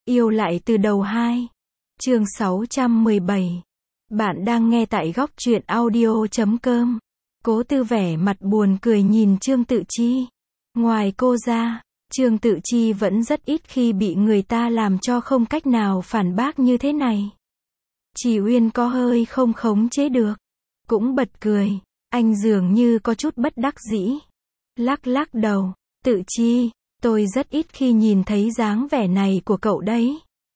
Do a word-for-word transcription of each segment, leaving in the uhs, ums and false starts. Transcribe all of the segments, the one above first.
Yêu lại từ đầu hai. Chương sáu trăm mười bảy. Bạn đang nghe tại góc truyện audio chấm com. Cố Tư vẻ mặt buồn cười nhìn Trương Tự Chi. Ngoài cô ra, Trương Tự Chi vẫn rất ít khi bị người ta làm cho không cách nào phản bác như thế này. Chỉ Uyên có hơi không khống chế được, cũng bật cười. Anh dường như có chút bất đắc dĩ, lắc lắc đầu. Tự Chi, tôi rất ít khi nhìn thấy dáng vẻ này của cậu đấy.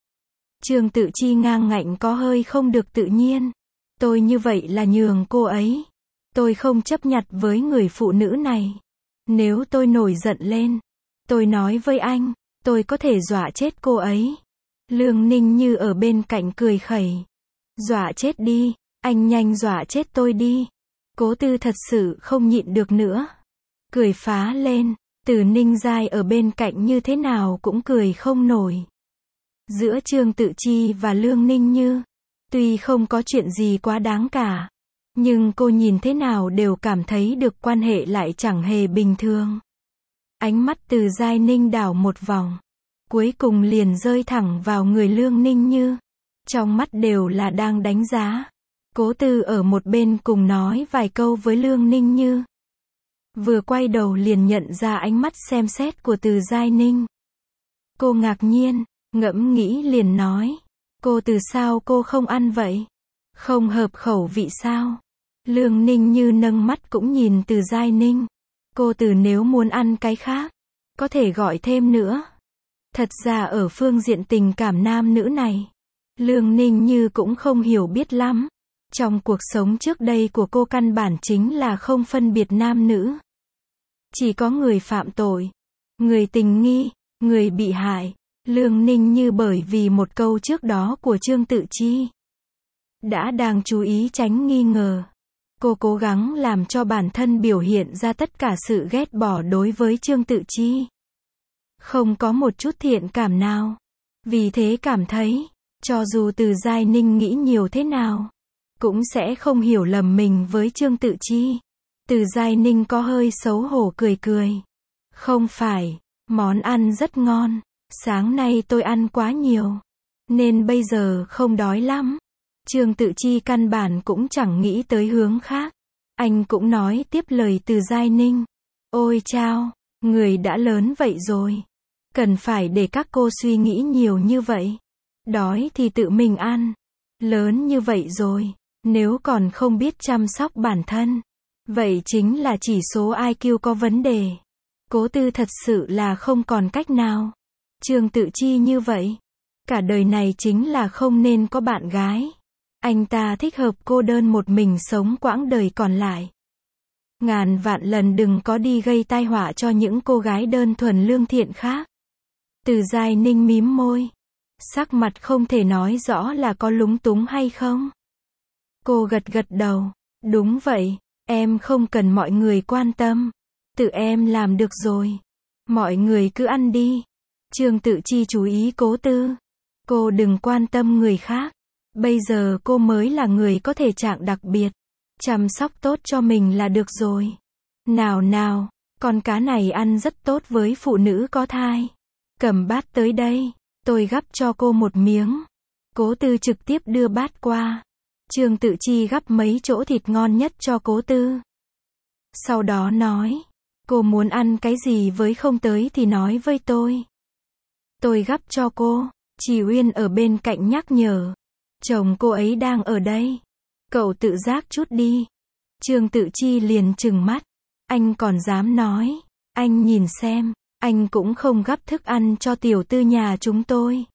Trương Tự Chi ngang ngạnh có hơi không được tự nhiên. Tôi như vậy là nhường cô ấy. Tôi không chấp nhặt với người phụ nữ này. Nếu tôi nổi giận lên, tôi nói với anh, tôi có thể dọa chết cô ấy. Lương Ninh Như ở bên cạnh cười khẩy. Dọa chết đi, anh nhanh dọa chết tôi đi. Cố Tư thật sự không nhịn được nữa, cười phá lên. Từ Ninh Giai ở bên cạnh như thế nào cũng cười không nổi. Giữa Trương Tự Chi và Lương Ninh Như, tuy không có chuyện gì quá đáng cả, nhưng cô nhìn thế nào đều cảm thấy được quan hệ lại chẳng hề bình thường. Ánh mắt Từ Giai Ninh đảo một vòng, cuối cùng liền rơi thẳng vào người Lương Ninh Như. Trong mắt đều là đang đánh giá. Cố Tư ở một bên cùng nói vài câu với Lương Ninh Như. Vừa quay đầu liền nhận ra ánh mắt xem xét của Từ Giai Ninh. Cô ngạc nhiên, ngẫm nghĩ liền nói. Cô Từ sao cô không ăn vậy? Không hợp khẩu vị sao? Lương Ninh Như nâng mắt cũng nhìn Từ Giai Ninh. Cô Từ nếu muốn ăn cái khác, có thể gọi thêm nữa. Thật ra ở phương diện tình cảm nam nữ này, Lương Ninh Như cũng không hiểu biết lắm. Trong cuộc sống trước đây của cô căn bản chính là không phân biệt nam nữ. Chỉ có người phạm tội, người tình nghi, người bị hại. Lương Ninh Như bởi vì một câu trước đó của Trương Tự Chi, đã đang chú ý tránh nghi ngờ. Cô cố gắng làm cho bản thân biểu hiện ra tất cả sự ghét bỏ đối với Trương Tự Chi. Không có một chút thiện cảm nào. Vì thế cảm thấy, cho dù Từ Giai Ninh nghĩ nhiều thế nào, cũng sẽ không hiểu lầm mình với Trương Tự Chi. Từ Giai Ninh có hơi xấu hổ cười cười. Không phải, món ăn rất ngon. Sáng nay tôi ăn quá nhiều, nên bây giờ không đói lắm. Trương Tự Chi căn bản cũng chẳng nghĩ tới hướng khác. Anh cũng nói tiếp lời Từ Giai Ninh. Ôi chao, người đã lớn vậy rồi, cần phải để các cô suy nghĩ nhiều như vậy. Đói thì tự mình ăn. Lớn như vậy rồi, nếu còn không biết chăm sóc bản thân, vậy chính là chỉ số i kiu có vấn đề. Cố Tư thật sự là không còn cách nào. Trương Tự Chi như vậy, cả đời này chính là không nên có bạn gái. Anh ta thích hợp cô đơn một mình sống quãng đời còn lại. Ngàn vạn lần đừng có đi gây tai họa cho những cô gái đơn thuần lương thiện khác. Từ Giai Ninh mím môi, sắc mặt không thể nói rõ là có lúng túng hay không. Cô gật gật đầu. Đúng vậy, em không cần mọi người quan tâm. Tự em làm được rồi. Mọi người cứ ăn đi. Trương Tự Chi chú ý Cố Tư. Cô đừng quan tâm người khác. Bây giờ cô mới là người có thể trạng đặc biệt. Chăm sóc tốt cho mình là được rồi. Nào nào, con cá này ăn rất tốt với phụ nữ có thai. Cầm bát tới đây, tôi gắp cho cô một miếng. Cố Tư trực tiếp đưa bát qua. Trương Tự Chi gắp mấy chỗ thịt ngon nhất cho Cố Tư. Sau đó nói, cô muốn ăn cái gì với không tới thì nói với tôi. Tôi gắp cho cô. Chỉ Uyên ở bên cạnh nhắc nhở. Chồng cô ấy đang ở đây. Cậu tự giác chút đi. Trương Tự Chi liền trừng mắt. Anh còn dám nói. Anh nhìn xem, anh cũng không gắp thức ăn cho tiểu tư nhà chúng tôi.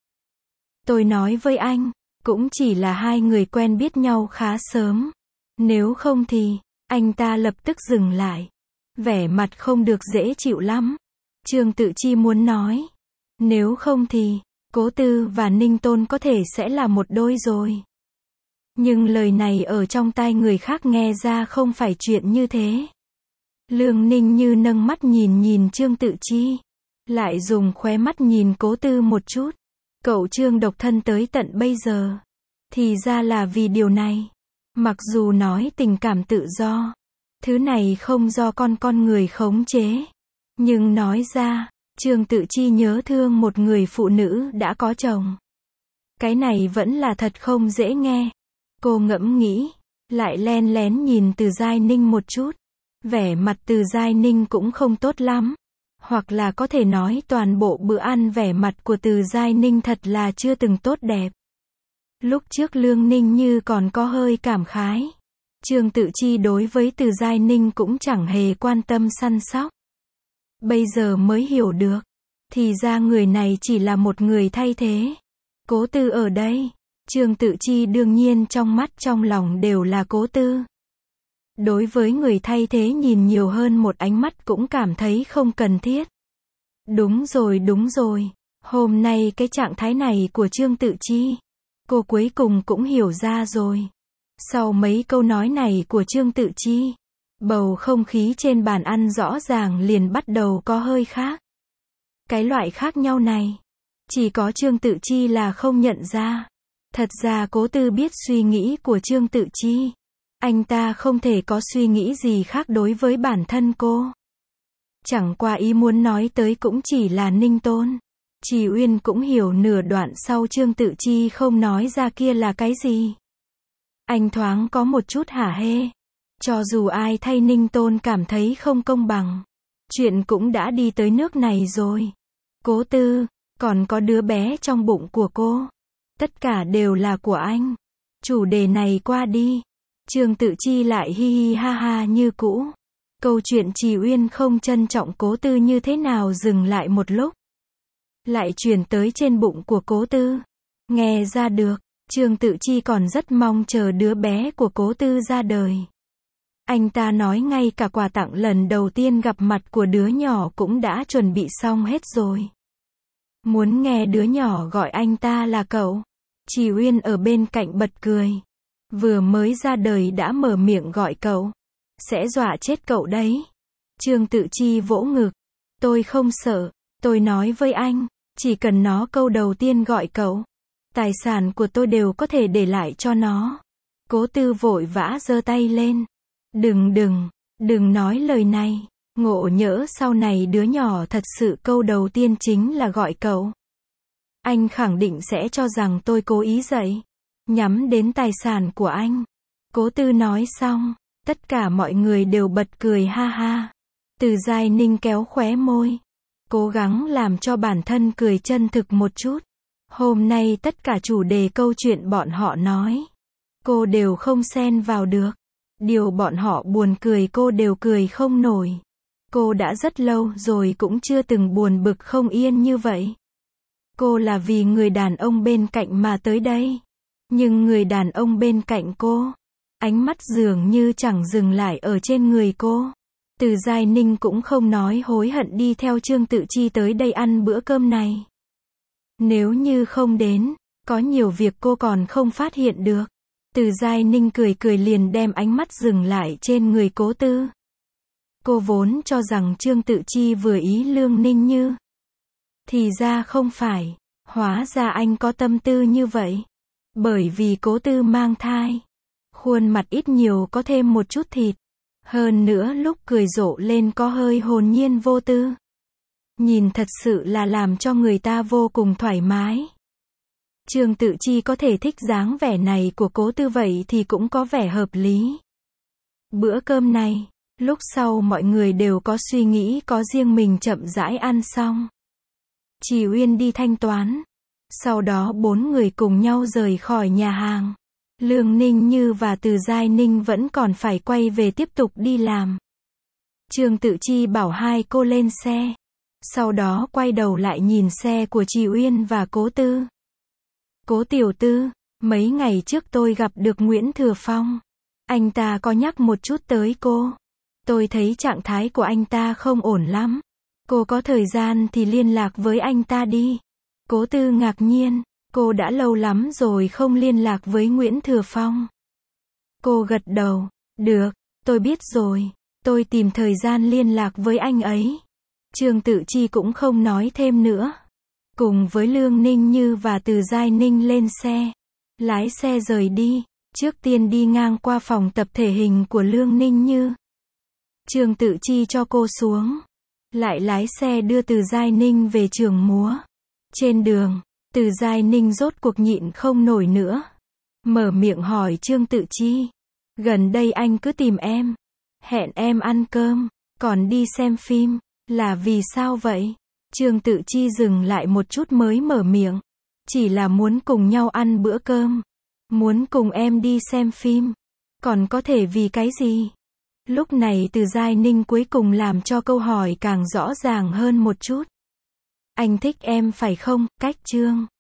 Tôi nói với anh, cũng chỉ là hai người quen biết nhau khá sớm. Nếu không thì, anh ta lập tức dừng lại. Vẻ mặt không được dễ chịu lắm. Trương Tự Chi muốn nói. Nếu không thì, Cố Tư và Ninh Tôn có thể sẽ là một đôi rồi. Nhưng lời này ở trong tai người khác nghe ra không phải chuyện như thế. Lương Ninh Như nâng mắt nhìn nhìn Trương Tự Chi, lại dùng khóe mắt nhìn Cố Tư một chút. Cậu Trương độc thân tới tận bây giờ, thì ra là vì điều này. Mặc dù nói tình cảm tự do, thứ này không do con con người khống chế, nhưng nói ra, Trương Tự Chi nhớ thương một người phụ nữ đã có chồng. Cái này vẫn là thật không dễ nghe. Cô ngẫm nghĩ, lại len lén nhìn Từ Giai Ninh một chút. Vẻ mặt Từ Giai Ninh cũng không tốt lắm. Hoặc là có thể nói toàn bộ bữa ăn vẻ mặt của Từ Giai Ninh thật là chưa từng tốt đẹp. Lúc trước Lương Ninh Như còn có hơi cảm khái. Trương Tự Chi đối với Từ Giai Ninh cũng chẳng hề quan tâm săn sóc. Bây giờ mới hiểu được. Thì ra người này chỉ là một người thay thế. Cố Tư ở đây. Trương Tự Chi đương nhiên trong mắt trong lòng đều là Cố Tư. Đối với người thay thế nhìn nhiều hơn một ánh mắt cũng cảm thấy không cần thiết. Đúng rồi đúng rồi. Hôm nay cái trạng thái này của Trương Tự Chi. Cô cuối cùng cũng hiểu ra rồi. Sau mấy câu nói này của Trương Tự Chi. Bầu không khí trên bàn ăn rõ ràng liền bắt đầu có hơi khác. Cái loại khác nhau này. Chỉ có Trương Tự Chi là không nhận ra. Thật ra Cố Tư biết suy nghĩ của Trương Tự Chi. Anh ta không thể có suy nghĩ gì khác đối với bản thân cô. Chẳng qua ý muốn nói tới cũng chỉ là Ninh Tôn. Trì Uyên cũng hiểu nửa đoạn sau Trương Tự Chi không nói ra kia là cái gì. Anh thoáng có một chút hả hê. Cho dù ai thay Ninh Tôn cảm thấy không công bằng. Chuyện cũng đã đi tới nước này rồi. Cố Tư, còn có đứa bé trong bụng của cô. Tất cả đều là của anh. Chủ đề này qua đi. Trương Tự Chi lại hi hi ha ha như cũ. Câu chuyện Trì Uyên không trân trọng Cố Tư như thế nào dừng lại một lúc. Lại chuyển tới trên bụng của Cố Tư. Nghe ra được, Trương Tự Chi còn rất mong chờ đứa bé của Cố Tư ra đời. Anh ta nói ngay cả quà tặng lần đầu tiên gặp mặt của đứa nhỏ cũng đã chuẩn bị xong hết rồi. Muốn nghe đứa nhỏ gọi anh ta là cậu. Trì Uyên ở bên cạnh bật cười. Vừa mới ra đời đã mở miệng gọi cậu. Sẽ dọa chết cậu đấy. Trương Tự Chi vỗ ngực. Tôi không sợ. Tôi nói với anh. Chỉ cần nó câu đầu tiên gọi cậu. Tài sản của tôi đều có thể để lại cho nó. Cố Tư vội vã giơ tay lên. Đừng đừng. Đừng nói lời này. Ngộ nhỡ sau này đứa nhỏ thật sự câu đầu tiên chính là gọi cậu. Anh khẳng định sẽ cho rằng tôi cố ý dạy. Nhắm đến tài sản của anh. Cố Tư nói xong. Tất cả mọi người đều bật cười ha ha. Từ Giai Ninh kéo khóe môi. Cố gắng làm cho bản thân cười chân thực một chút. Hôm nay tất cả chủ đề câu chuyện bọn họ nói. Cô đều không xen vào được. Điều bọn họ buồn cười cô đều cười không nổi. Cô đã rất lâu rồi cũng chưa từng buồn bực không yên như vậy. Cô là vì người đàn ông bên cạnh mà tới đây. Nhưng người đàn ông bên cạnh cô. Ánh mắt dường như chẳng dừng lại ở trên người cô. Từ Giai Ninh cũng không nói hối hận đi theo Trương Tự Chi tới đây ăn bữa cơm này. Nếu như không đến, có nhiều việc cô còn không phát hiện được. Từ Giai Ninh cười cười liền đem ánh mắt dừng lại trên người Cố Tư. Cô vốn cho rằng Trương Tự Chi vừa ý Lương Ninh Như. Thì ra không phải. Hóa ra anh có tâm tư như vậy. Bởi vì Cố Tư mang thai. Khuôn mặt ít nhiều có thêm một chút thịt. Hơn nữa lúc cười rộ lên có hơi hồn nhiên vô tư. Nhìn thật sự là làm cho người ta vô cùng thoải mái. Trương Tự Chi có thể thích dáng vẻ này của Cố Tư vậy thì cũng có vẻ hợp lý. Bữa cơm này, lúc sau mọi người đều có suy nghĩ có riêng mình chậm rãi ăn xong. Trì Uyên đi thanh toán. Sau đó bốn người cùng nhau rời khỏi nhà hàng. Lương Ninh Như và Từ Giai Ninh vẫn còn phải quay về tiếp tục đi làm. Trương Tự Chi bảo hai cô lên xe. Sau đó quay đầu lại nhìn xe của Trì Uyên và Cố Tư. Cố tiểu tư, mấy ngày trước tôi gặp được Nguyễn Thừa Phong. Anh ta có nhắc một chút tới cô. Tôi thấy trạng thái của anh ta không ổn lắm. Cô có thời gian thì liên lạc với anh ta đi. Cố Tư ngạc nhiên. Cô đã lâu lắm rồi không liên lạc với Nguyễn Thừa Phong. Cô gật đầu. Được, tôi biết rồi. Tôi tìm thời gian liên lạc với anh ấy. Trương Tự Chi cũng không nói thêm nữa. Cùng với Lương Ninh Như và Từ Giai Ninh lên xe. Lái xe rời đi. Trước tiên đi ngang qua phòng tập thể hình của Lương Ninh Như. Trương Tự Chi cho cô xuống. lại lái xe đưa Từ Giai Ninh về trường múa. Trên đường, Từ Giai Ninh rốt cuộc nhịn không nổi nữa. Mở miệng hỏi Trương Tự Chi. Gần đây anh cứ tìm em. Hẹn em ăn cơm, còn đi xem phim. Là vì sao vậy? Trương Tự Chi dừng lại một chút mới mở miệng. Chỉ là muốn cùng nhau ăn bữa cơm. Muốn cùng em đi xem phim. Còn có thể vì cái gì? Lúc này Từ Giai Ninh cuối cùng làm cho câu hỏi càng rõ ràng hơn một chút. Anh thích em phải không, Cách Trương?